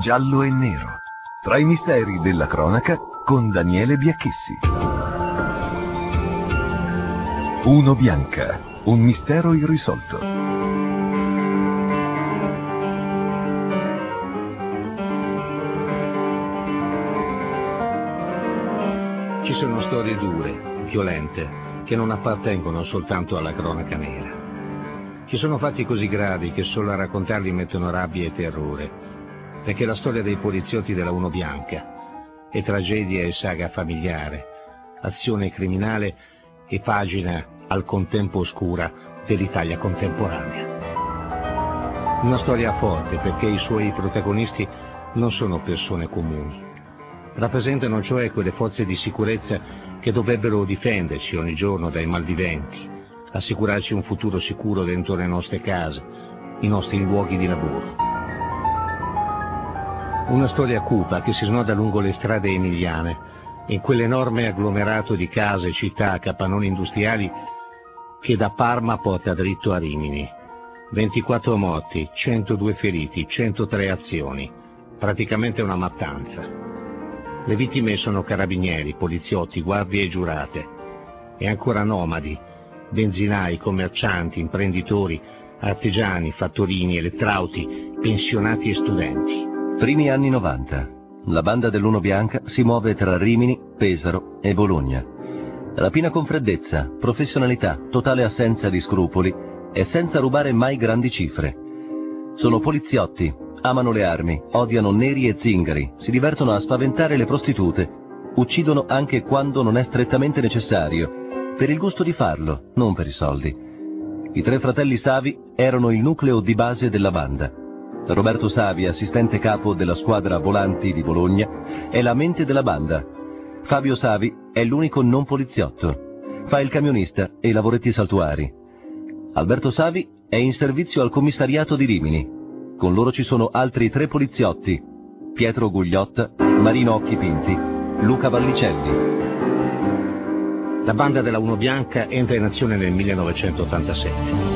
giallo e nero. Tra i misteri della cronaca con Daniele Biacchissi. Uno Bianca, un mistero irrisolto. Ci sono storie dure, violente, che non appartengono soltanto alla cronaca nera. Ci sono fatti così gravi che solo a raccontarli mettono rabbia e terrore, perché la storia dei poliziotti della Uno Bianca è tragedia e saga familiare, azione criminale e pagina al contempo oscura dell'Italia contemporanea. Una storia forte perché i suoi protagonisti non sono persone comuni. Rappresentano cioè quelle forze di sicurezza che dovrebbero difenderci ogni giorno dai malviventi, assicurarci un futuro sicuro dentro le nostre case, i nostri luoghi di lavoro. Una storia cupa che si snoda lungo le strade emiliane, in quell'enorme agglomerato di case, città, capannoni industriali che da Parma porta dritto a Rimini. 24 morti, 102 feriti, 103 azioni, praticamente una mattanza. Le vittime sono carabinieri, poliziotti, guardie e giurate, e ancora nomadi, benzinai, commercianti, imprenditori, artigiani, fattorini, elettrauti, pensionati e studenti. Primi anni 90. La banda dell'Uno Bianca si muove tra Rimini, Pesaro e Bologna. Rapina con freddezza, professionalità, totale assenza di scrupoli e senza rubare mai grandi cifre. Sono poliziotti. Amano le armi, odiano neri e zingari, si divertono a spaventare le prostitute, uccidono anche quando non è strettamente necessario, per il gusto di farlo, non per i soldi. I tre fratelli Savi erano il nucleo di base della banda. Roberto Savi, assistente capo della squadra volanti di Bologna, è la mente della banda. Fabio Savi è l'unico non poliziotto. Fa il camionista e i lavoretti saltuari. Alberto Savi è in servizio al commissariato di Rimini. Con loro ci sono altri 3 poliziotti: Pietro Gugliotta, Marino Occhipinti, Luca Vallicelli. La banda della Uno Bianca entra in azione nel 1987.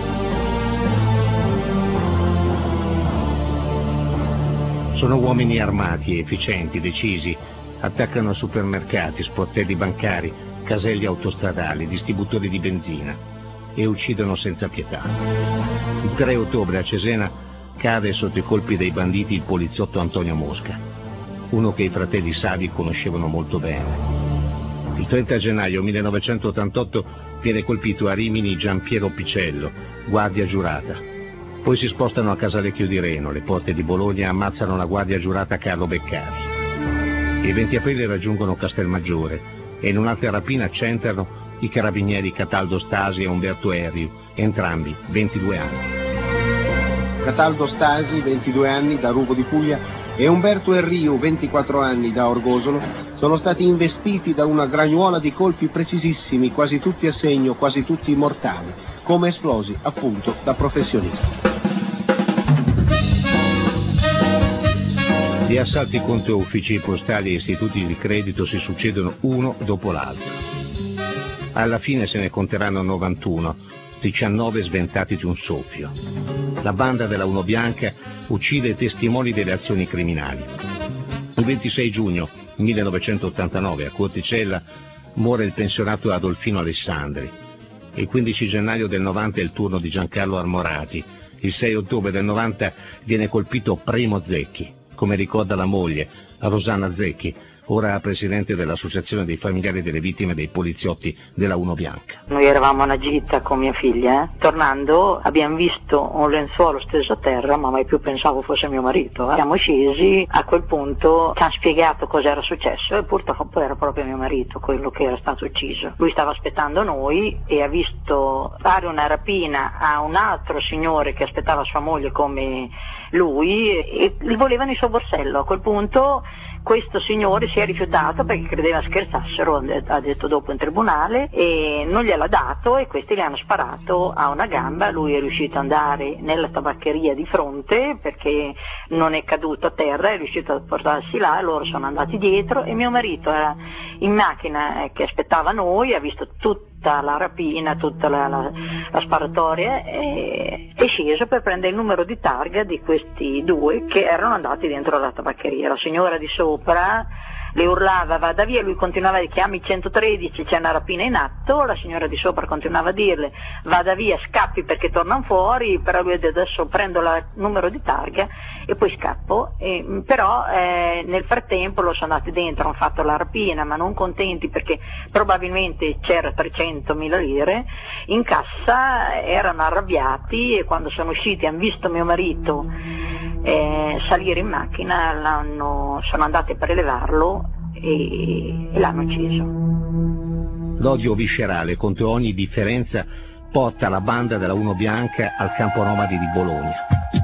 Sono uomini armati, efficienti, decisi, attaccano supermercati, sportelli bancari, caselli autostradali, distributori di benzina e uccidono senza pietà. Il 3 ottobre a Cesena cade sotto i colpi dei banditi il poliziotto Antonio Mosca, uno che i fratelli Savi conoscevano molto bene. Il 30 gennaio 1988 viene colpito a Rimini Giampiero Picello, guardia giurata. Poi si spostano a Casalecchio di Reno, le porte di Bologna ammazzano la guardia giurata Carlo Beccari. Il 20 aprile raggiungono Castelmaggiore e in un'altra rapina centrano i carabinieri Cataldo Stasi e Umberto Erriu, entrambi 22 anni. Cataldo Stasi, 22 anni, da Ruvo di Puglia, e Umberto Erriu, 24 anni, da Orgosolo, sono stati investiti da una gragnuola di colpi precisissimi, quasi tutti a segno, quasi tutti mortali, come esplosi, appunto, da professionisti. Gli assalti contro uffici postali e istituti di credito si succedono uno dopo l'altro. Alla fine se ne conteranno 91, 19 sventati di un soffio. La banda della Uno Bianca uccide testimoni delle azioni criminali. Il 26 giugno 1989 a Corticella muore il pensionato Adolfino Alessandri. Il 15 gennaio del 90 è il turno di Giancarlo Armorati. Il 6 ottobre del 90 viene colpito Primo Zecchi, come ricorda la moglie, Rosanna Zecchi, ora presidente dell'Associazione dei familiari delle vittime dei poliziotti della Uno Bianca. Noi eravamo a una gita con mia figlia, tornando abbiamo visto un lenzuolo steso a terra, ma mai più pensavo fosse mio marito. Siamo scesi, a quel punto ci hanno spiegato cosa era successo e purtroppo era proprio mio marito quello che era stato ucciso. Lui stava aspettando noi e ha visto fare una rapina a un altro signore che aspettava sua moglie come lui e gli volevano il suo borsello. A quel punto Questo signore si è rifiutato perché credeva scherzassero, ha detto dopo in tribunale, e non gliel'ha dato, e questi gli hanno sparato a una gamba. Lui è riuscito ad andare nella tabaccheria di fronte perché non è caduto a terra, è riuscito a portarsi là, loro sono andati dietro e mio marito era in macchina che aspettava noi, ha visto tutta la rapina, tutta la sparatoria, e è sceso per prendere il numero di targa di questi due che erano andati dentro la tabaccheria. La signora di sopra le urlava vada via, lui continuava a dire chiami 113, c'è una rapina in atto, la signora di sopra continuava a dirle vada via, scappi perché tornano fuori, però lui ha detto adesso prendo il numero di targa e poi scappo, però nel frattempo lo sono andati dentro, hanno fatto la rapina ma non contenti perché probabilmente c'era 300.000 lire in cassa, erano arrabbiati e quando sono usciti hanno visto mio marito salire in macchina, sono andati per elevarlo e l'hanno ucciso. L'odio viscerale contro ogni differenza porta la banda della Uno Bianca al campo nomadi di Bologna.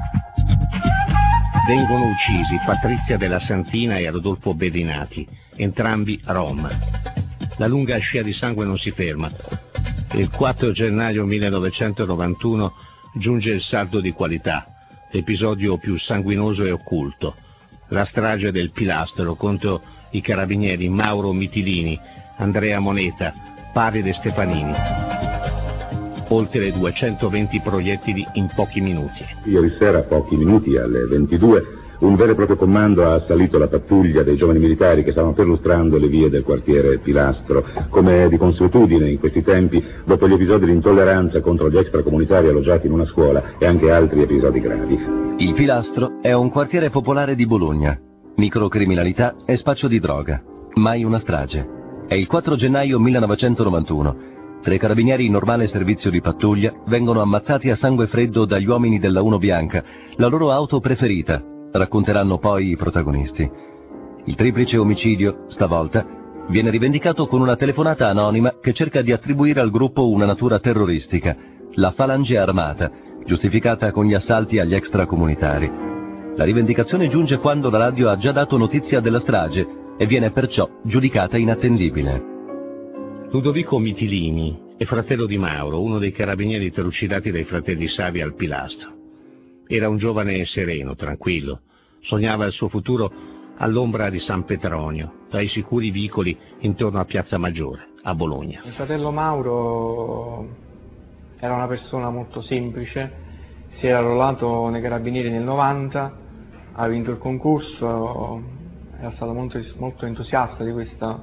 Vengono uccisi Patrizia della Santina e Rodolfo Bedinati, entrambi rom. La lunga scia di sangue non si ferma. Il 4 gennaio 1991 giunge il saldo di qualità, l'episodio più sanguinoso e occulto, la strage del Pilastro contro i carabinieri Mauro Mitilini, Andrea Moneta, Paride Stefanini. Oltre 220 proiettili in pochi minuti. Ieri sera, a pochi minuti, alle 22, un vero e proprio comando ha assalito la pattuglia dei giovani militari che stavano perlustrando le vie del quartiere Pilastro. Come di consuetudine in questi tempi, dopo gli episodi di intolleranza contro gli extracomunitari alloggiati in una scuola e anche altri episodi gravi. Il Pilastro è un quartiere popolare di Bologna. Microcriminalità e spaccio di droga. Mai una strage. È il 4 gennaio 1991. 3 carabinieri in normale servizio di pattuglia vengono ammazzati a sangue freddo dagli uomini della Uno Bianca, la loro auto preferita. Racconteranno poi i protagonisti. Il triplice omicidio, stavolta, viene rivendicato con una telefonata anonima che cerca di attribuire al gruppo una natura terroristica, la Falange Armata, giustificata con gli assalti agli extracomunitari. La rivendicazione giunge quando la radio ha già dato notizia della strage e viene perciò giudicata inattendibile. Ludovico Mitilini è fratello di Mauro, uno dei carabinieri trucidati dai fratelli Savi al Pilastro. Era un giovane sereno, tranquillo, sognava il suo futuro all'ombra di San Petronio, tra i sicuri vicoli intorno a Piazza Maggiore, a Bologna. Il fratello Mauro era una persona molto semplice, si era arruolato nei carabinieri nel 90, ha vinto il concorso, era stato molto entusiasta di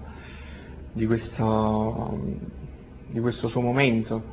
questo suo momento.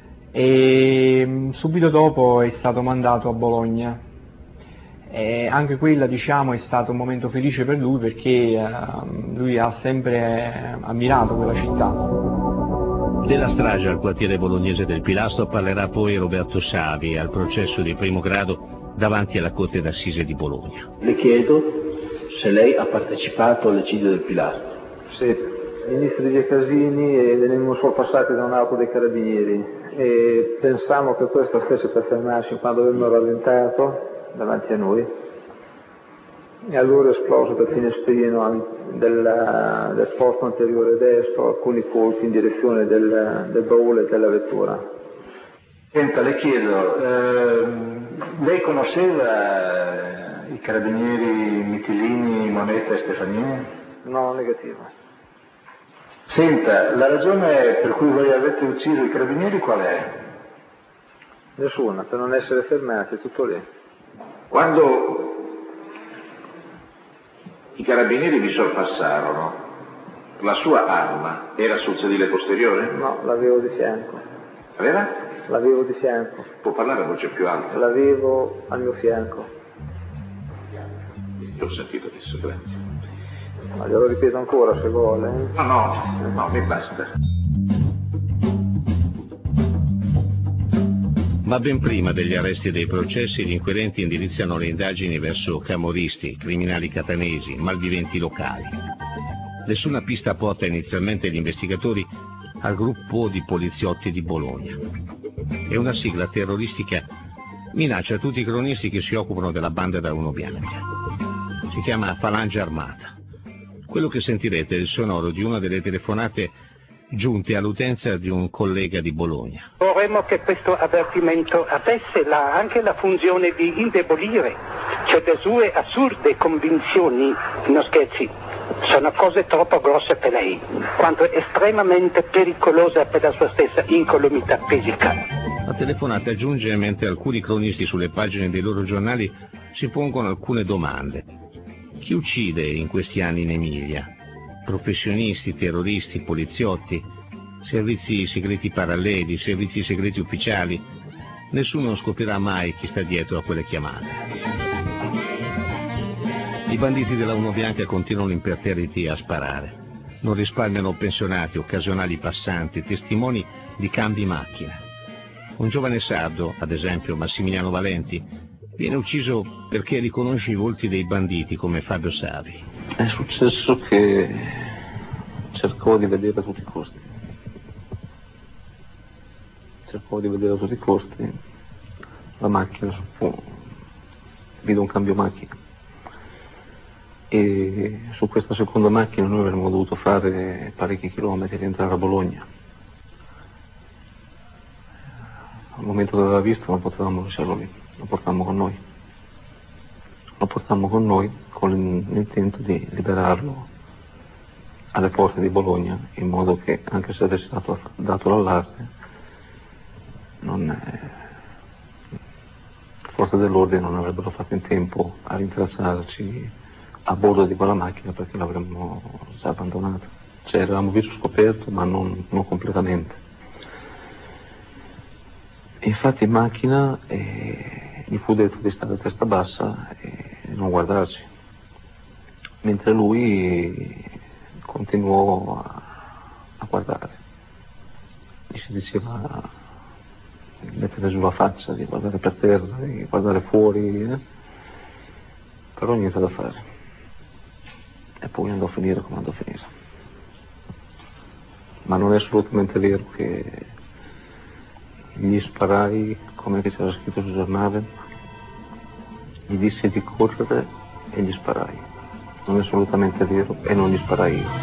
E subito dopo è stato mandato a Bologna e anche quella, diciamo, è stato un momento felice per lui perché lui ha sempre ammirato quella città. Della strage al quartiere bolognese del Pilastro parlerà poi Roberto Savi al processo di primo grado davanti alla Corte d'Assise di Bologna. Le chiedo se lei ha partecipato all'eccidio del Pilastro. Sì. Ministri di Casini e venivamo sorpassati da un'auto dei carabinieri e pensammo che questa stesse per fermarsi quando avevano rallentato davanti a noi e allora è esploso dal finestrino del posto anteriore destro alcuni colpi in direzione del baule della vettura. Senta, le chiedo, lei conosceva i carabinieri Mitilini, Moneta e Stefanini? No, negativo. Senta, la ragione per cui voi avete ucciso i carabinieri qual è? Nessuna, per non essere fermati, tutto lì. Quando i carabinieri vi sorpassarono, la sua arma era sul sedile posteriore? No, l'avevo di fianco. Aveva? L'avevo di fianco. Può parlare a voce più alta? L'avevo al mio fianco. L'ho sentito adesso, grazie. Ma glielo ripeto ancora se vuole. No, mi basta. Ma ben prima degli arresti e dei processi, gli inquirenti indirizzano le indagini verso camorristi, criminali catanesi, malviventi locali. Nessuna pista porta inizialmente gli investigatori al gruppo di poliziotti di Bologna. E una sigla terroristica minaccia tutti i cronisti che si occupano della banda da Uno Bianca. Si chiama Falange Armata. Quello che sentirete è il sonoro di una delle telefonate giunte all'utenza di un collega di Bologna. Vorremmo che questo avvertimento avesse anche la funzione di indebolire certe sue assurde convinzioni, non scherzi, sono cose troppo grosse per lei, quanto estremamente pericolosa per la sua stessa incolumità fisica. La telefonata aggiunge mentre alcuni cronisti sulle pagine dei loro giornali si pongono alcune domande. Chi uccide in questi anni in Emilia? Professionisti, terroristi, poliziotti, servizi segreti paralleli, servizi segreti ufficiali. Nessuno scoprirà mai chi sta dietro a quelle chiamate. I banditi della Uno Bianca continuano imperterriti a sparare. Non risparmiano pensionati, occasionali passanti, testimoni di cambi macchina. Un giovane sardo, ad esempio Massimiliano Valenti, viene ucciso perché riconosce i volti dei banditi come Fabio Savi. È successo che cercavo di vedere a tutti i costi. La macchina, vedo un cambio macchina. E su questa seconda macchina noi avremmo dovuto fare parecchi chilometri e entrare a Bologna. Al momento che aveva visto non potevamo lasciarlo lì, lo portammo con noi con l'intento di liberarlo alle porte di Bologna, in modo che anche se avesse dato l'allarme forze dell'ordine non avrebbero fatto in tempo a rintracciarci a bordo di quella macchina, perché l'avremmo già abbandonata. Cioè eravamo visto scoperto, ma non completamente. E infatti in macchina gli fu detto di stare a testa bassa e non guardarci, mentre lui continuò a guardare. Gli si diceva di mettere giù la faccia, di guardare per terra, di guardare fuori, però niente da fare. E poi andò a finire come andò a finire. Ma non è assolutamente vero che gli sparai, come c'era scritto sul giornale, gli dissi di correre e gli sparai. Non è assolutamente vero e non gli sparai io.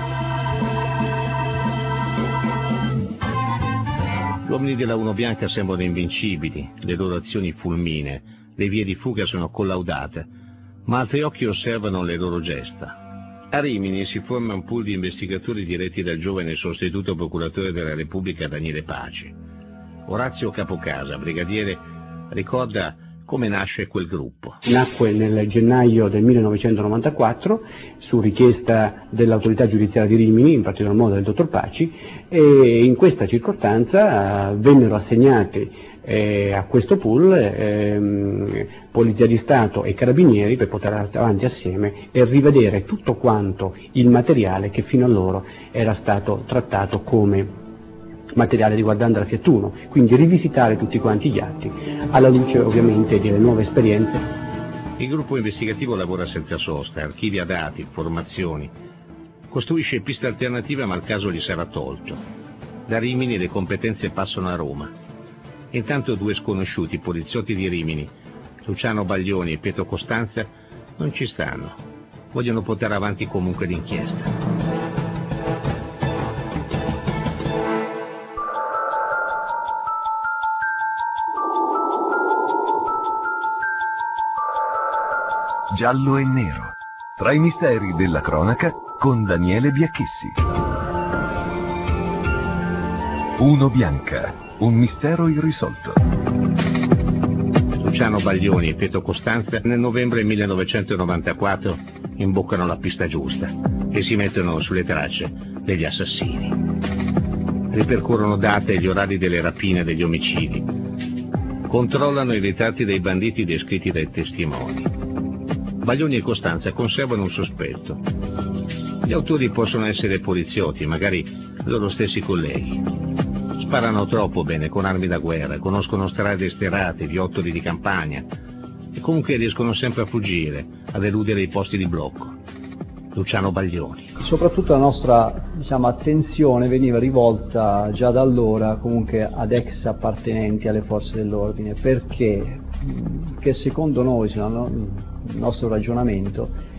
Gli uomini della Uno Bianca sembrano invincibili, le loro azioni fulminee, le vie di fuga sono collaudate, ma altri occhi osservano le loro gesta. A Rimini si forma un pool di investigatori diretti dal giovane sostituto procuratore della Repubblica Daniele Paci. Orazio Capocasa, brigadiere, ricorda come nasce quel gruppo. Nacque nel gennaio del 1994 su richiesta dell'autorità giudiziaria di Rimini, in particolar modo del dottor Paci, e in questa circostanza vennero assegnati a questo pool Polizia di Stato e Carabinieri per portare avanti assieme e rivedere tutto quanto il materiale che fino a loro era stato trattato come materiale riguardante la Fiat Uno, quindi rivisitare tutti quanti gli atti alla luce ovviamente delle nuove esperienze. Il gruppo investigativo lavora senza sosta, archivia dati, informazioni, costruisce piste alternative ma il caso gli sarà tolto. Da Rimini le competenze passano a Roma. Intanto due sconosciuti poliziotti di Rimini, Luciano Baglioni e Pietro Costanza, non ci stanno, vogliono portare avanti comunque l'inchiesta. Giallo e nero, tra i misteri della cronaca con Daniele Biacchissi. Uno Bianca, un mistero irrisolto. Luciano Baglioni e Pietro Costanza nel novembre 1994 imboccano la pista giusta e si mettono sulle tracce degli assassini. Ripercorrono date e gli orari delle rapine e degli omicidi. Controllano i ritratti dei banditi descritti dai testimoni. Baglioni e Costanza conservano un sospetto. Gli autori possono essere poliziotti, magari loro stessi colleghi. Sparano troppo bene con armi da guerra, conoscono strade sterrate, viottoli di campagna e comunque riescono sempre a fuggire, ad eludere i posti di blocco. Luciano Baglioni. Soprattutto la nostra attenzione veniva rivolta già da allora comunque ad ex appartenenti alle forze dell'ordine, perché secondo noi, il nostro ragionamento,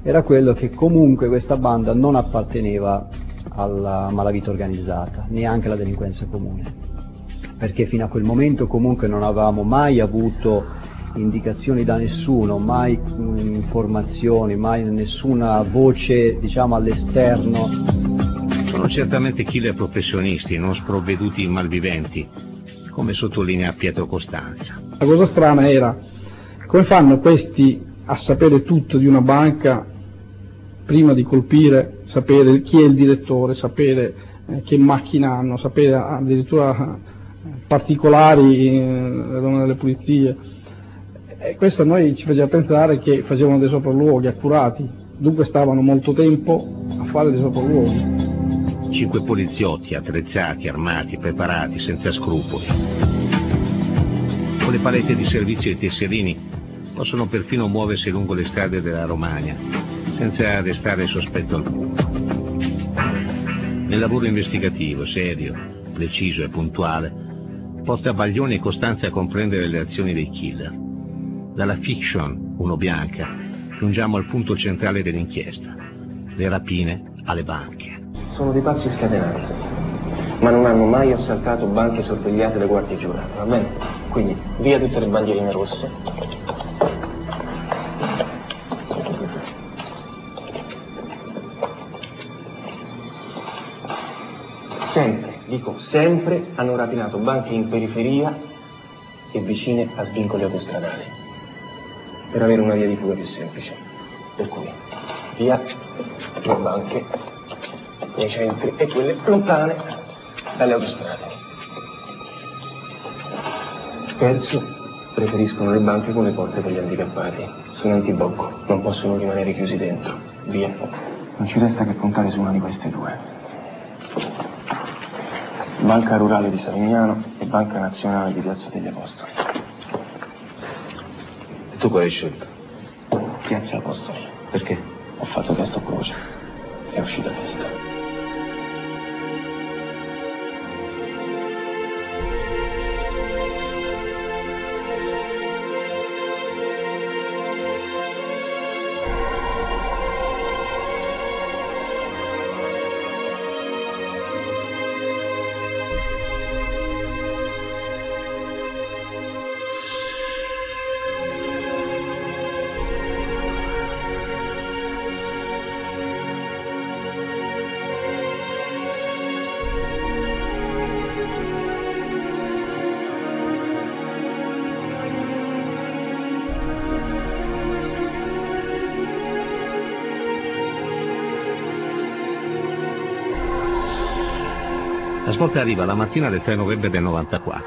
era quello che comunque questa banda non apparteneva alla malavita organizzata, neanche alla delinquenza comune, perché fino a quel momento comunque non avevamo mai avuto indicazioni da nessuno, mai informazioni, mai nessuna voce, diciamo, all'esterno. Sono certamente killer professionisti, non sprovveduti malviventi, come sottolinea Pietro Costanza. La cosa strana era come fanno questi a sapere tutto di una banca prima di colpire, sapere chi è il direttore, sapere che macchina hanno, sapere addirittura particolari delle pulizie. E questo a noi ci faceva pensare che facevano dei sopralluoghi accurati, dunque stavano molto tempo a fare dei sopralluoghi. 5 poliziotti attrezzati, armati, preparati, senza scrupoli. Con le palette di servizio e i tesserini possono perfino muoversi lungo le strade della Romagna, senza destare sospetto alcuno. Nel lavoro investigativo, serio, preciso e puntuale, porta Baglioni e Costanza a comprendere le azioni dei killer. Dalla fiction, Uno Bianca, giungiamo al punto centrale dell'inchiesta, le rapine alle banche. Sono dei pazzi scatenati, ma non hanno mai assaltato banche sorvegliate da guardie giurate, va bene? Quindi via tutte le bandierine rosse. Sempre, dico sempre, hanno rapinato banche in periferia e vicine a svincoli autostradali, per avere una via di fuga più semplice. Per cui via le banche nei centri e quelle lontane dalle autostrade. Terzo, preferiscono le banche con le porte per gli handicappati. Sono antibocco, non possono rimanere chiusi dentro. Via. Non ci resta che puntare su una di queste due. Banca Rurale di Savignano e Banca Nazionale di Piazza degli Apostoli. E tu quale hai scelto? Piazza Apostoli. Perché? Ho fatto testo croce. È uscita testa. La svolta arriva la mattina del 3 novembre del 94.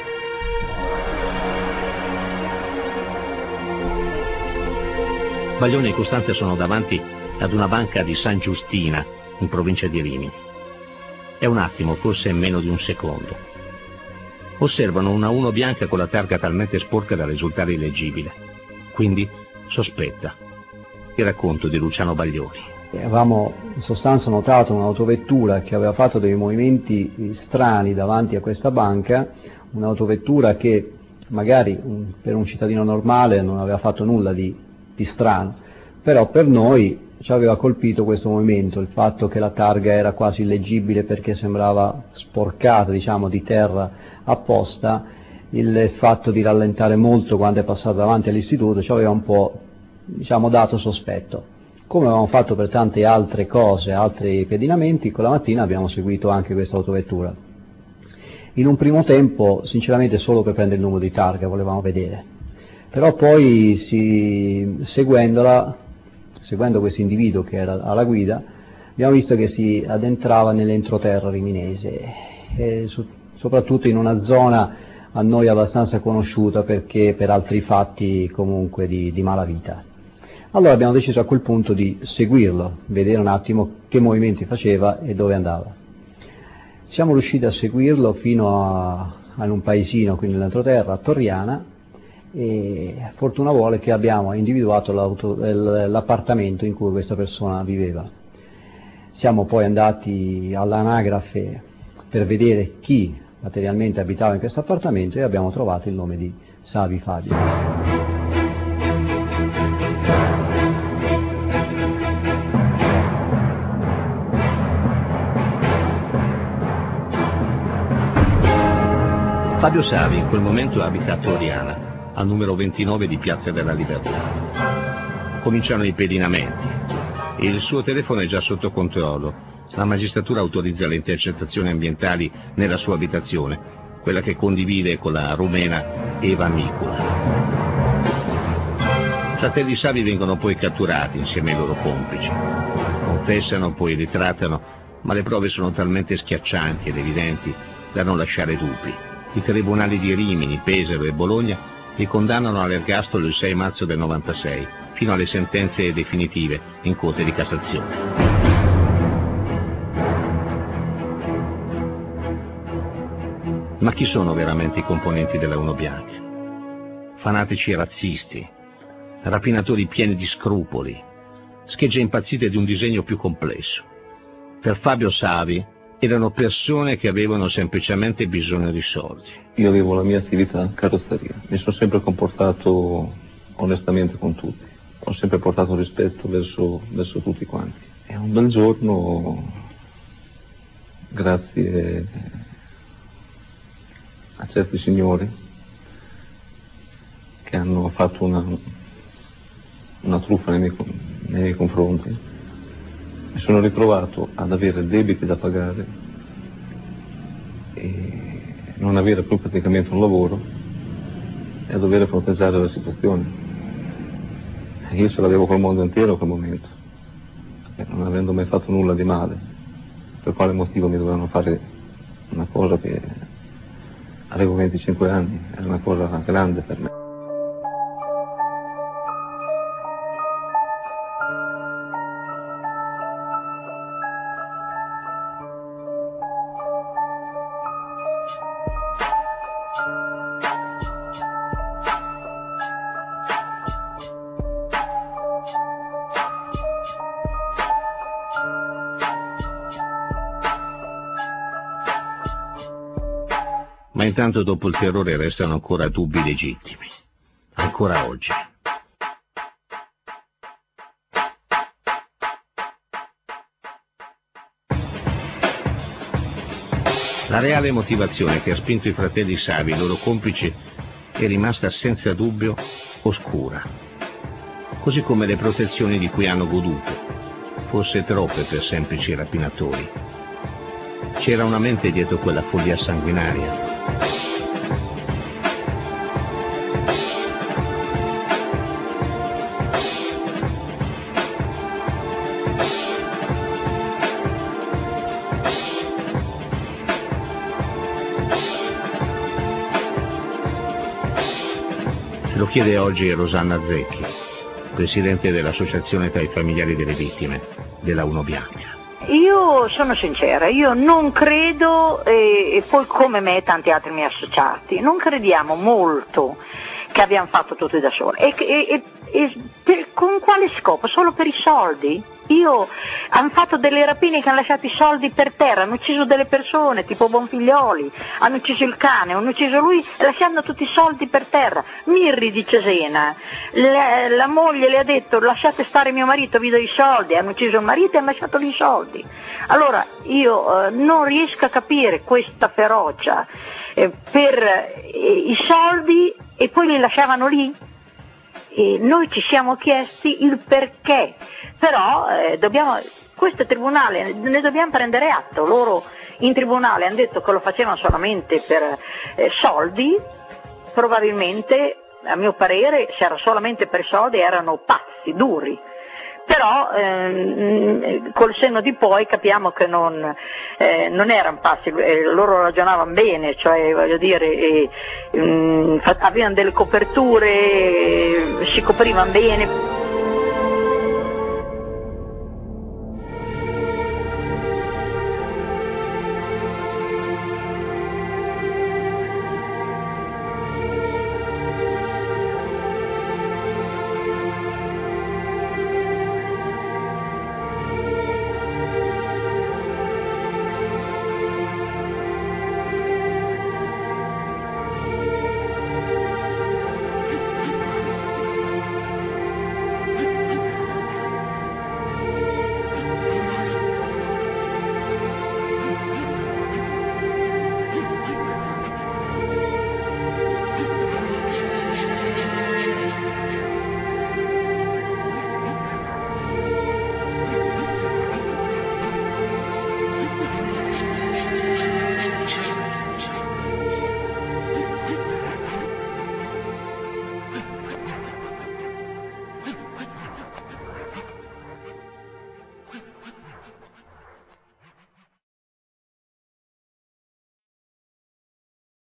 Baglioni e Costanza sono davanti ad una banca di San Giustina, in provincia di Rimini. È un attimo, forse meno di un secondo. Osservano una Uno Bianca con la targa talmente sporca da risultare illeggibile. Quindi sospetta. Il racconto di Luciano Baglioni. Avevamo in sostanza notato un'autovettura che aveva fatto dei movimenti strani davanti a questa banca, un'autovettura che magari per un cittadino normale non aveva fatto nulla di strano, però per noi ci aveva colpito questo movimento, il fatto che la targa era quasi illeggibile perché sembrava sporcata, diciamo, di terra apposta, il fatto di rallentare molto quando è passato davanti all'istituto ci aveva un po', diciamo, dato sospetto. Come avevamo fatto per tante altre cose, altri pedinamenti, quella mattina abbiamo seguito anche questa autovettura. In un primo tempo, sinceramente, solo per prendere il numero di targa volevamo vedere, però poi seguendo questo individuo che era alla guida, abbiamo visto che si addentrava nell'entroterra riminese, e soprattutto in una zona a noi abbastanza conosciuta perché per altri fatti comunque di malavita. Allora abbiamo deciso a quel punto di seguirlo, vedere un attimo che movimenti faceva e dove andava. Siamo riusciti a seguirlo fino a un paesino qui nell'entroterra, a Torriana, e fortuna vuole che abbiamo individuato l'appartamento in cui questa persona viveva. Siamo poi andati all'anagrafe per vedere chi materialmente abitava in questo appartamento e abbiamo trovato il nome di Savi Fabio. Fabio Savi in quel momento abita a Toriana, al numero 29 di Piazza della Libertà. Cominciano i pedinamenti. Il suo telefono è già sotto controllo. La magistratura autorizza le intercettazioni ambientali nella sua abitazione, quella che condivide con la rumena Eva Micula. I fratelli Savi vengono poi catturati insieme ai loro complici. Confessano, poi ritrattano, ma le prove sono talmente schiaccianti ed evidenti da non lasciare dubbi. I tribunali di Rimini, Pesaro e Bologna li condannano all'ergastolo il 6 marzo del 96, fino alle sentenze definitive in Corte di Cassazione. Ma chi sono veramente i componenti della Uno Bianca? Fanatici razzisti, rapinatori pieni di scrupoli, schegge impazzite di un disegno più complesso. Per Fabio Savi erano persone che avevano semplicemente bisogno di soldi. Io avevo la mia attività in carrozzeria, mi sono sempre comportato onestamente con tutti, ho sempre portato rispetto verso tutti quanti. E un bel giorno, grazie a certi signori che hanno fatto una truffa nei miei confronti, mi sono ritrovato ad avere debiti da pagare e non avere più praticamente un lavoro e a dover fronteggiare la situazione. E io ce l'avevo col mondo intero in quel momento, perché non avendo mai fatto nulla di male, per quale motivo mi dovevano fare una cosa che avevo 25 anni, era una cosa grande per me. Ma intanto dopo il terrore restano ancora dubbi legittimi, ancora oggi. La reale motivazione che ha spinto i fratelli Savi e i loro complici è rimasta senza dubbio oscura, così come le protezioni di cui hanno goduto, forse troppe per semplici rapinatori. C'era una mente dietro quella follia sanguinaria. Se lo chiede oggi Rosanna Zecchi, presidente dell'associazione tra i familiari delle vittime della Uno Bianca. Io sono sincera, io non credo, e poi come me e tanti altri miei associati, non crediamo molto che abbiamo fatto tutto da soli. Con quale scopo? Solo per i soldi? Hanno fatto delle rapine che hanno lasciato i soldi per terra, hanno ucciso delle persone, tipo Bonfiglioli, hanno ucciso il cane, hanno ucciso lui lasciando tutti i soldi per terra. Mirri di Cesena, la moglie le ha detto lasciate stare mio marito, vi do i soldi, hanno ucciso il marito e hanno lasciato lì i soldi. Allora io non riesco a capire questa ferocia per i soldi e poi li lasciavano lì. E noi ci siamo chiesti il perché, però questo tribunale ne dobbiamo prendere atto. Loro in tribunale hanno detto che lo facevano solamente per soldi, probabilmente a mio parere se era solamente per soldi erano pazzi, duri, però col senno di poi capiamo che non erano pazzi, loro ragionavano bene, cioè voglio dire avevano delle coperture, si coprivano bene.